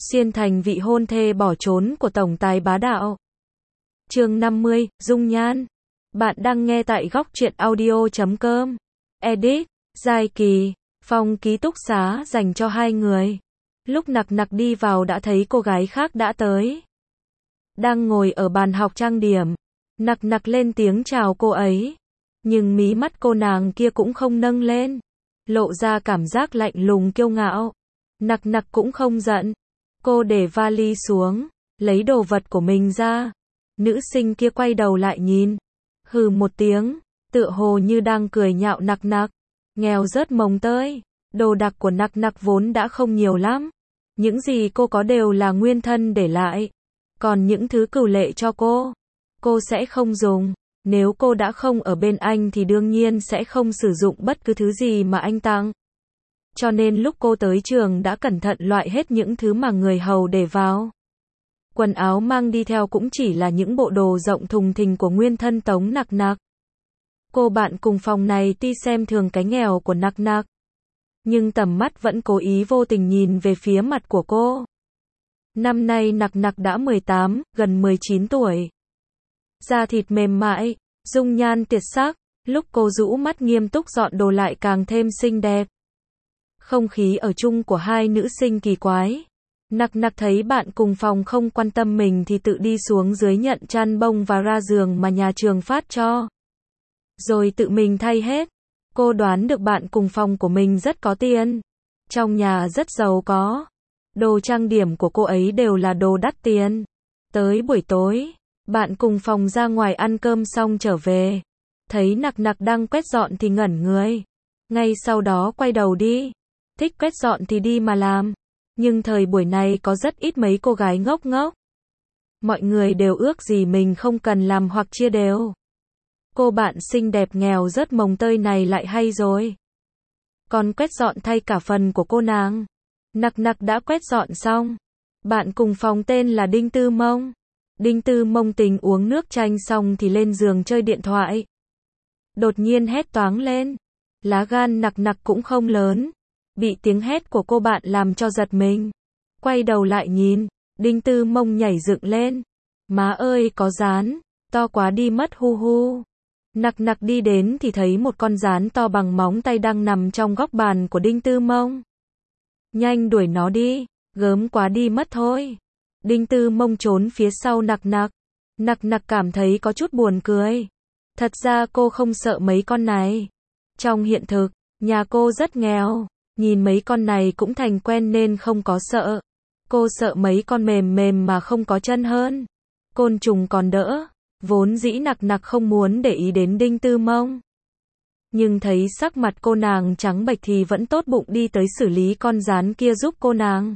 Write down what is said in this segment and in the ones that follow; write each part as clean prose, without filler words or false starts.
xuyên thành vị hôn thê bỏ trốn của tổng tài bá đạo. Chương 50, Dung Nhan. Bạn đang nghe tại góc truyện audio.com. Edit, Giai Kỳ, phòng ký túc xá dành cho hai người. Lúc Nặc Nặc đi vào đã thấy cô gái khác đã tới. Đang ngồi ở bàn học trang điểm. Nặc Nặc lên tiếng chào cô ấy. Nhưng mí mắt cô nàng kia cũng không nâng lên. Lộ ra cảm giác lạnh lùng kiêu ngạo. Nặc Nặc cũng không giận. Cô để vali xuống, lấy đồ vật của mình ra. Nữ sinh kia quay đầu lại nhìn. Hừ một tiếng, tựa hồ như đang cười nhạo Nặc Nặc. Nghèo rớt mồng tơi. Đồ đạc của Nặc Nặc vốn đã không nhiều lắm. Những gì cô có đều là nguyên thân để lại. Còn những thứ cửu lệ cho cô sẽ không dùng. Nếu cô đã không ở bên anh thì đương nhiên sẽ không sử dụng bất cứ thứ gì mà anh tặng. Cho nên lúc cô tới trường đã cẩn thận loại hết những thứ mà người hầu để vào. Quần áo mang đi theo cũng chỉ là những bộ đồ rộng thùng thình của nguyên thân Tống Nặc Nặc. Cô bạn cùng phòng này tuy xem thường cái nghèo của Nặc Nặc, nhưng tầm mắt vẫn cố ý vô tình nhìn về phía mặt của cô. Năm nay Nặc Nặc đã 18, gần 19 tuổi. Da thịt mềm mại, dung nhan tuyệt sắc, lúc cô rũ mắt nghiêm túc dọn đồ lại càng thêm xinh đẹp. Không khí ở chung của hai nữ sinh kỳ quái. Nặc Nặc thấy bạn cùng phòng không quan tâm mình thì tự đi xuống dưới nhận chăn bông và ra giường mà nhà trường phát cho. Rồi tự mình thay hết. Cô đoán được bạn cùng phòng của mình rất có tiền. Trong nhà rất giàu có. Đồ trang điểm của cô ấy đều là đồ đắt tiền. Tới buổi tối, bạn cùng phòng ra ngoài ăn cơm xong trở về. Thấy Nặc Nặc đang quét dọn thì ngẩn người. Ngay sau đó quay đầu đi. Thích quét dọn thì đi mà làm. Nhưng thời buổi này có rất ít mấy cô gái ngốc ngốc. Mọi người đều ước gì mình không cần làm hoặc chia đều. Cô bạn xinh đẹp nghèo rớt mồng tơi này lại hay rồi. Còn quét dọn thay cả phần của cô nàng. Nặc Nặc đã quét dọn xong. Bạn cùng phòng tên là Đinh Tư Mông. Đinh Tư Mông tình uống nước chanh xong thì lên giường chơi điện thoại. Đột nhiên hét toáng lên. Lá gan Nặc Nặc cũng không lớn. Bị tiếng hét của cô bạn làm cho giật mình. Quay đầu lại nhìn, Đinh Tư Mông nhảy dựng lên. Má ơi có rán, to quá đi mất hu hu. Nặc Nặc đi đến thì thấy một con rán to bằng móng tay đang nằm trong góc bàn của Đinh Tư Mông. Nhanh đuổi nó đi, gớm quá đi mất thôi. Đinh Tư Mông trốn phía sau Nặc Nặc. Nặc Nặc cảm thấy có chút buồn cười. Thật ra cô không sợ mấy con này. Trong hiện thực, nhà cô rất nghèo. Nhìn mấy con này cũng thành quen nên không có sợ. Cô sợ mấy con mềm mềm mà không có chân hơn. Côn trùng còn đỡ. Vốn dĩ Nặc Nặc không muốn để ý đến Đinh Tư Mông. Nhưng thấy sắc mặt cô nàng trắng bệch thì vẫn tốt bụng đi tới xử lý con rán kia giúp cô nàng.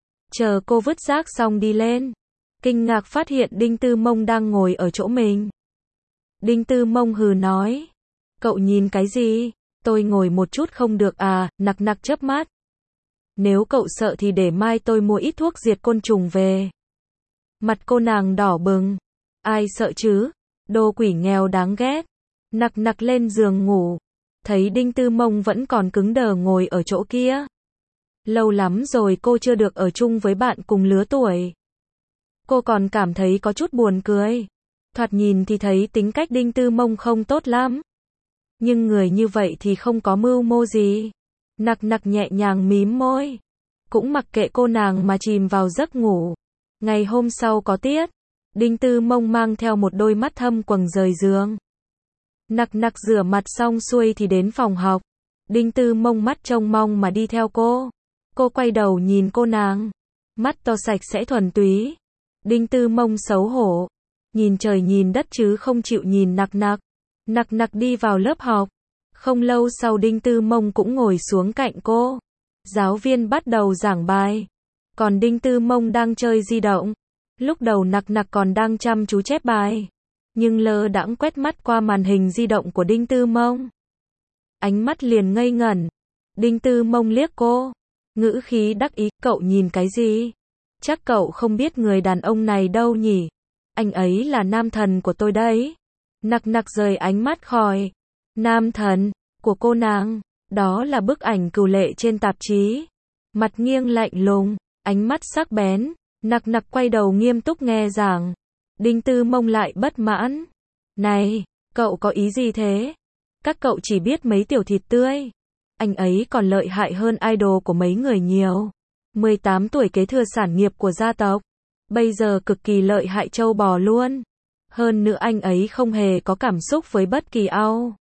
Chờ cô vứt rác xong đi lên. Kinh ngạc phát hiện Đinh Tư Mông đang ngồi ở chỗ mình. Đinh Tư Mông hừ nói. Cậu nhìn cái gì? Tôi ngồi một chút không được à? Nặc Nặc chớp mắt. Nếu cậu sợ thì để mai tôi mua ít thuốc diệt côn trùng về. Mặt cô nàng đỏ bừng. Ai sợ chứ? Đồ quỷ nghèo đáng ghét. Nặc Nặc lên giường ngủ. Thấy Đinh Tư Mông vẫn còn cứng đờ ngồi ở chỗ kia. Lâu lắm rồi cô chưa được ở chung với bạn cùng lứa tuổi. Cô còn cảm thấy có chút buồn cười. Thoạt nhìn thì thấy tính cách Đinh Tư Mông không tốt lắm. Nhưng người như vậy thì không có mưu mô gì. Nặc Nặc nhẹ nhàng mím môi. Cũng mặc kệ cô nàng mà chìm vào giấc ngủ. Ngày hôm sau có tiết. Đinh Tư Mông mang theo một đôi mắt thâm quầng rời giường. Nặc Nặc rửa mặt xong xuôi thì đến phòng học. Đinh Tư Mông mắt trông mong mà đi theo cô. Cô quay đầu nhìn cô nàng. Mắt to sạch sẽ thuần túy. Đinh Tư Mông xấu hổ. Nhìn trời nhìn đất chứ không chịu nhìn Nặc Nặc. Nặc Nặc đi vào lớp học. Không lâu sau Đinh Tư Mông cũng ngồi xuống cạnh cô. Giáo viên bắt đầu giảng bài. Còn Đinh Tư Mông đang chơi di động. Lúc đầu Nặc Nặc còn đang chăm chú chép bài. Nhưng lơ đãng quét mắt qua màn hình di động của Đinh Tư Mông. Ánh mắt liền ngây ngẩn. Đinh Tư Mông liếc cô. Ngữ khí đắc ý, cậu nhìn cái gì? Chắc cậu không biết người đàn ông này đâu nhỉ? Anh ấy là nam thần của tôi đấy. Nặc Nặc rời ánh mắt khỏi. Nam thần của cô nàng. Đó là bức ảnh cừu lệ trên tạp chí. Mặt nghiêng lạnh lùng. ánh mắt sắc bén, nặc nặc quay đầu nghiêm túc nghe giảng. Đinh Tư Mông lại bất mãn. Này, cậu có ý gì thế? Các cậu chỉ biết mấy tiểu thịt tươi. Anh ấy còn lợi hại hơn idol của mấy người nhiều. 18 tuổi kế thừa sản nghiệp của gia tộc. Bây giờ cực kỳ lợi hại trâu bò luôn. Hơn nữa anh ấy không hề có cảm xúc với bất kỳ ai.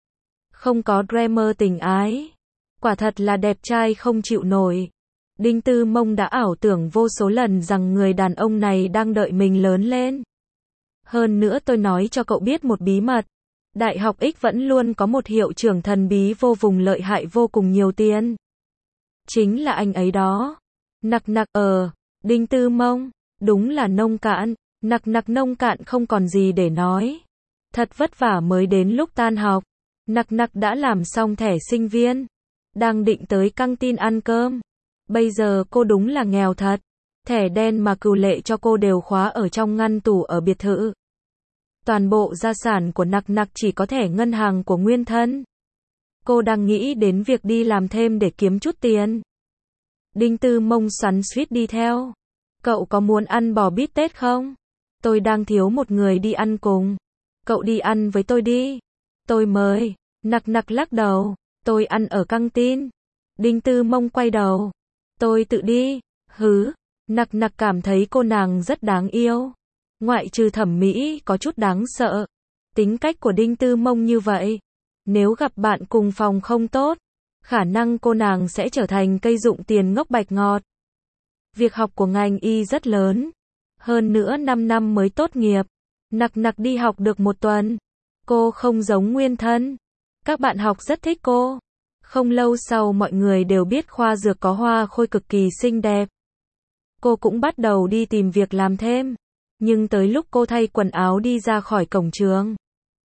Không có drama tình ái. Quả thật là đẹp trai không chịu nổi. Đinh Tư Mông đã ảo tưởng vô số lần rằng người đàn ông này đang đợi mình lớn lên. Hơn nữa tôi nói cho cậu biết một bí mật. Đại học X vẫn luôn có một hiệu trưởng thần bí vô cùng lợi hại vô cùng nhiều tiền. Chính là anh ấy đó. Nặc nặc Đinh Tư Mông, đúng là nông cạn. Nặc nặc nông cạn không còn gì để nói. Thật vất vả mới đến lúc tan học. Nặc nặc đã làm xong thẻ sinh viên. Đang định tới căng tin ăn cơm. Bây giờ cô đúng là nghèo thật. Thẻ đen mà Cửu Lệ cho cô đều khóa ở trong ngăn tủ ở biệt thự. Toàn bộ gia sản của nặc nặc chỉ có thẻ ngân hàng của nguyên thân. Cô đang nghĩ đến việc đi làm thêm để kiếm chút tiền. Đinh Tư Mông xoắn xuýt đi theo. Cậu có muốn ăn bò bít tết không? Tôi đang thiếu một người đi ăn cùng. Cậu đi ăn với tôi đi. Tôi mời. Nặc nặc lắc đầu. Tôi ăn ở căng tin. Đinh Tư Mông quay đầu. Tôi tự đi. Hứ. Nặc nặc cảm thấy cô nàng rất đáng yêu. Ngoại trừ thẩm mỹ có chút đáng sợ. Tính cách của Đinh Tư Mông như vậy. Nếu gặp bạn cùng phòng không tốt, khả năng cô nàng sẽ trở thành cây dụng tiền ngốc bạch ngọt. Việc học của ngành y rất lớn. Hơn nữa 5 năm mới tốt nghiệp. Nặc nặc đi học được 1 tuần. Cô không giống nguyên thân. Các bạn học rất thích cô. Không lâu sau mọi người đều biết khoa dược có Hoa Khôi cực kỳ xinh đẹp. Cô cũng bắt đầu đi tìm việc làm thêm. Nhưng tới lúc cô thay quần áo đi ra khỏi cổng trường,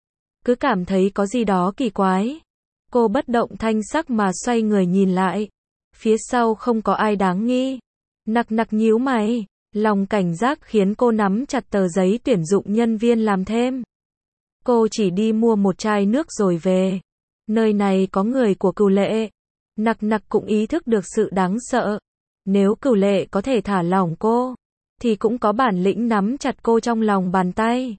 cứ cảm thấy có gì đó kỳ quái. Cô bất động thanh sắc mà xoay người nhìn lại. Phía sau không có ai đáng nghi. Nặc nặc nhíu mày. Lòng cảnh giác khiến cô nắm chặt tờ giấy tuyển dụng nhân viên làm thêm. Cô chỉ đi mua một chai nước rồi về. Nơi này có người của Cửu Lệ. Nặc nặc cũng ý thức được sự đáng sợ. Nếu Cửu Lệ có thể thả lỏng cô, thì cũng có bản lĩnh nắm chặt cô trong lòng bàn tay.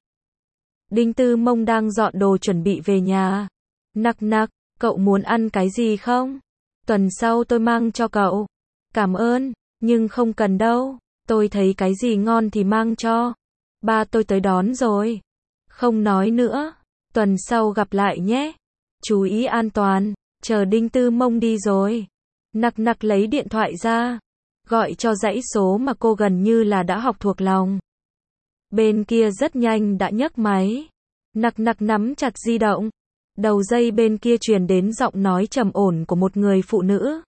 Đinh Tư Mông đang dọn đồ chuẩn bị về nhà. Nặc nặc, cậu muốn ăn cái gì không? Tuần sau tôi mang cho cậu. Cảm ơn, nhưng không cần đâu. Tôi thấy cái gì ngon thì mang cho. Ba tôi tới đón rồi. Không nói nữa. Tuần sau gặp lại nhé. Chú ý an toàn. Chờ Đinh Tư Mông đi rồi. Nặc nặc lấy điện thoại ra. Gọi cho dãy số mà cô gần như là đã học thuộc lòng. Bên kia rất nhanh đã nhấc máy. Nặc nặc nắm chặt di động. Đầu dây bên kia truyền đến giọng nói trầm ổn của một người phụ nữ.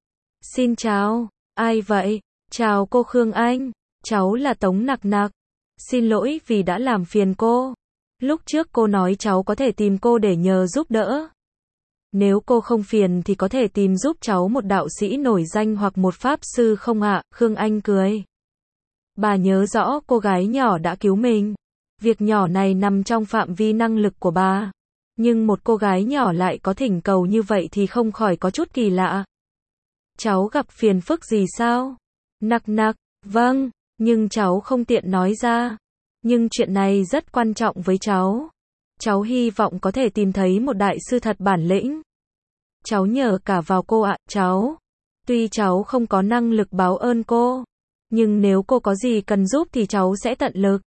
Xin chào, ai vậy? Chào cô Khương Anh, cháu là Tống Nặc Nặc. Xin lỗi vì đã làm phiền cô. Lúc trước cô nói cháu có thể tìm cô để nhờ giúp đỡ. Nếu cô không phiền thì có thể tìm giúp cháu một đạo sĩ nổi danh hoặc một pháp sư không ạ? Khương Anh cười. Bà nhớ rõ cô gái nhỏ đã cứu mình. Việc nhỏ này nằm trong phạm vi năng lực của bà. Nhưng một cô gái nhỏ lại có thỉnh cầu như vậy thì không khỏi có chút kỳ lạ. Cháu gặp phiền phức gì sao? Nặc nặc, vâng, nhưng cháu không tiện nói ra. Nhưng chuyện này rất quan trọng với cháu. Cháu hy vọng có thể tìm thấy một đại sư thật bản lĩnh. Cháu nhờ cả vào cô ạ, cháu. Tuy cháu không có năng lực báo ơn cô, nhưng nếu cô có gì cần giúp thì cháu sẽ tận lực.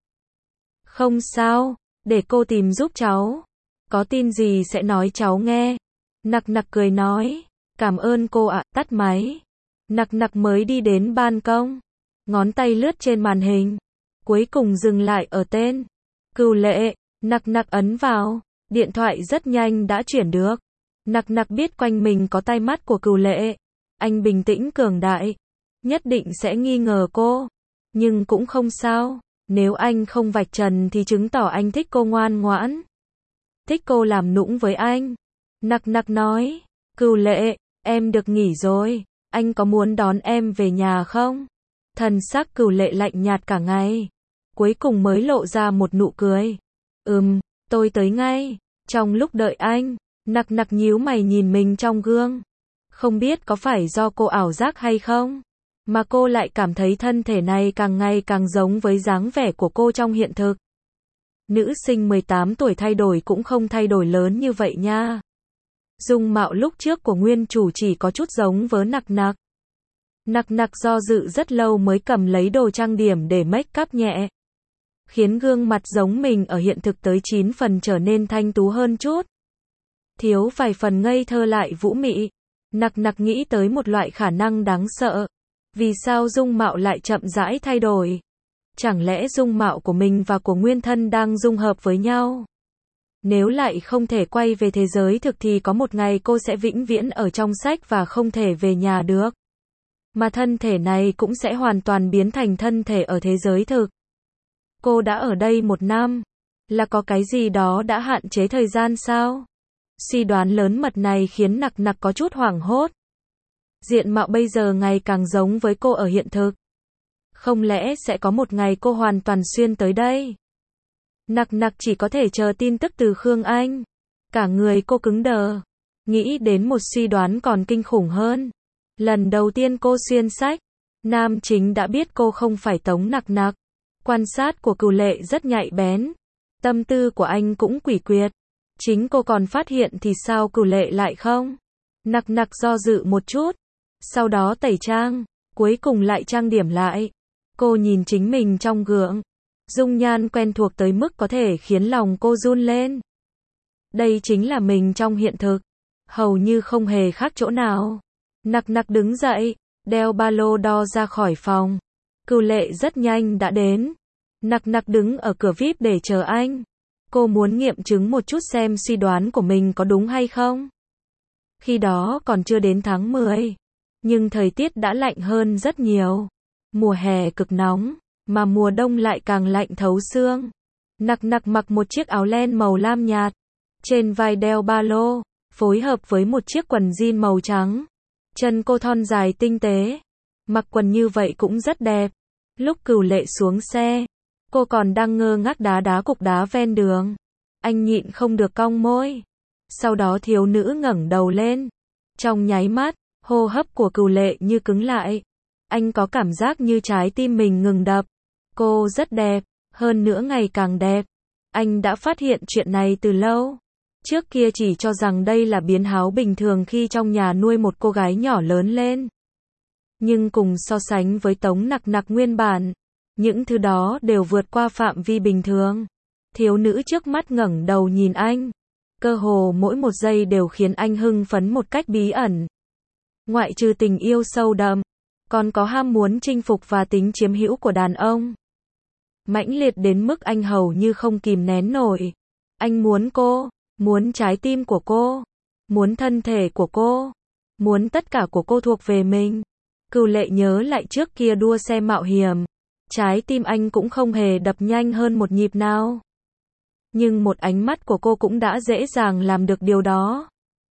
Không sao, để cô tìm giúp cháu. Có tin gì sẽ nói cháu nghe. Nặc nặc cười nói. Cảm ơn cô ạ, tắt máy. Nặc nặc mới đi đến ban công. Ngón tay lướt trên màn hình. Cuối cùng dừng lại ở tên Cửu Lệ. Nặc nặc ấn vào. Điện thoại rất nhanh đã chuyển được. Nặc nặc biết quanh mình có tai mắt của Cửu Lệ. Anh bình tĩnh cường đại. Nhất định sẽ nghi ngờ cô. Nhưng cũng không sao. Nếu anh không vạch trần thì chứng tỏ anh thích cô ngoan ngoãn. Thích cô làm nũng với anh. Nặc nặc nói. Cửu Lệ, em được nghỉ rồi. Anh có muốn đón em về nhà không? Thần sắc Cửu Lệ lạnh nhạt cả ngày. Cuối cùng mới lộ ra một nụ cười. Tôi tới ngay. Trong lúc đợi anh, nặc nặc nhíu mày nhìn mình trong gương. Không biết có phải do cô ảo giác hay không? mà cô lại cảm thấy thân thể này càng ngày càng giống với dáng vẻ của cô trong hiện thực. Nữ sinh 18 tuổi thay đổi cũng không thay đổi lớn như vậy nha. Dung mạo lúc trước của nguyên chủ chỉ có chút giống với Nặc Nặc. Nặc Nặc do dự rất lâu mới cầm lấy đồ trang điểm để make up nhẹ, khiến gương mặt giống mình ở hiện thực tới 9 phần trở nên thanh tú hơn chút. Thiếu vài phần ngây thơ lại vũ mị. Nặc Nặc nghĩ tới một loại khả năng đáng sợ. Vì sao dung mạo lại chậm rãi thay đổi? Chẳng lẽ dung mạo của mình và của nguyên thân đang dung hợp với nhau? Nếu lại không thể quay về thế giới thực thì có một ngày cô sẽ vĩnh viễn ở trong sách và không thể về nhà được. Mà thân thể này cũng sẽ hoàn toàn biến thành thân thể ở thế giới thực. Cô đã ở đây 1 năm. Là có cái gì đó đã hạn chế thời gian sao? Suy đoán lớn mật này khiến Nặc Nặc có chút hoảng hốt. Diện mạo bây giờ ngày càng giống với cô ở hiện thực. Không lẽ sẽ có một ngày cô hoàn toàn xuyên tới đây? Nặc Nặc chỉ có thể chờ tin tức từ Khương Anh. Cả người cô cứng đờ. Nghĩ đến một suy đoán còn kinh khủng hơn. Lần đầu tiên cô xuyên sách, nam chính đã biết cô không phải Tống Nặc Nặc. Quan sát của Cửu Lệ rất nhạy bén. Tâm tư của anh cũng quỷ quyệt. Chính cô còn phát hiện thì sao Cửu Lệ lại không? Nặc Nặc do dự một chút. Sau đó tẩy trang. Cuối cùng lại trang điểm lại. Cô nhìn chính mình trong gương. Dung nhan quen thuộc tới mức có thể khiến lòng cô run lên. Đây chính là mình trong hiện thực. Hầu như không hề khác chỗ nào. Nặc Nặc đứng dậy, đeo ba lô đo ra khỏi phòng. Cửu Lệ rất nhanh đã đến. Nặc Nặc đứng ở cửa VIP để chờ anh. Cô muốn nghiệm chứng một chút xem suy đoán của mình có đúng hay không. Khi đó còn chưa đến tháng 10. Nhưng thời tiết đã lạnh hơn rất nhiều. Mùa hè cực nóng, mà mùa đông lại càng lạnh thấu xương. Nặc Nặc mặc một chiếc áo len màu lam nhạt. Trên vai đeo ba lô, phối hợp với một chiếc quần jean màu trắng. Chân cô thon dài tinh tế. Mặc quần như vậy cũng rất đẹp. Lúc Cửu Lệ xuống xe, cô còn đang ngơ ngác đá cục đá ven đường. Anh nhịn không được cong môi. Sau đó thiếu nữ ngẩng đầu lên. Trong nháy mắt, hô hấp của Cửu Lệ như cứng lại. Anh có cảm giác như trái tim mình ngừng đập. Cô rất đẹp, hơn nữa ngày càng đẹp. Anh đã phát hiện chuyện này từ lâu. Trước kia chỉ cho rằng đây là biến hóa bình thường khi trong nhà nuôi một cô gái nhỏ lớn lên. Nhưng cùng so sánh với Tống Nặc Nặc nguyên bản, những thứ đó đều vượt qua phạm vi bình thường. Thiếu nữ trước mắt ngẩng đầu nhìn anh. Cơ hồ mỗi một giây đều khiến anh hưng phấn một cách bí ẩn. Ngoại trừ tình yêu sâu đậm, còn có ham muốn chinh phục và tính chiếm hữu của đàn ông. Mãnh liệt đến mức anh hầu như không kìm nén nổi. Anh muốn cô, muốn trái tim của cô, muốn thân thể của cô, muốn tất cả của cô thuộc về mình. Cửu Lệ nhớ lại trước kia đua xe mạo hiểm, trái tim anh cũng không hề đập nhanh hơn một nhịp nào. Nhưng một ánh mắt của cô cũng đã dễ dàng làm được điều đó.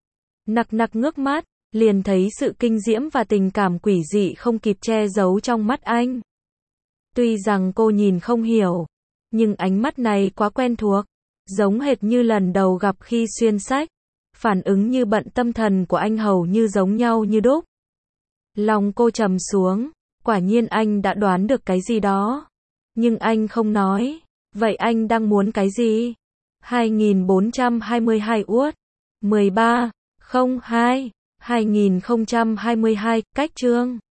Nặc Nặc ngước mắt, liền thấy sự kinh diễm và tình cảm quỷ dị không kịp che giấu trong mắt anh. Tuy rằng cô nhìn không hiểu, nhưng ánh mắt này quá quen thuộc, giống hệt như lần đầu gặp khi xuyên sách. Phản ứng như bận tâm thần của anh hầu như giống nhau như đúc. Lòng cô trầm xuống, quả nhiên anh đã đoán được cái gì đó. Nhưng anh không nói. Vậy anh đang muốn cái gì? 2422 uất 1302 2022 cách chương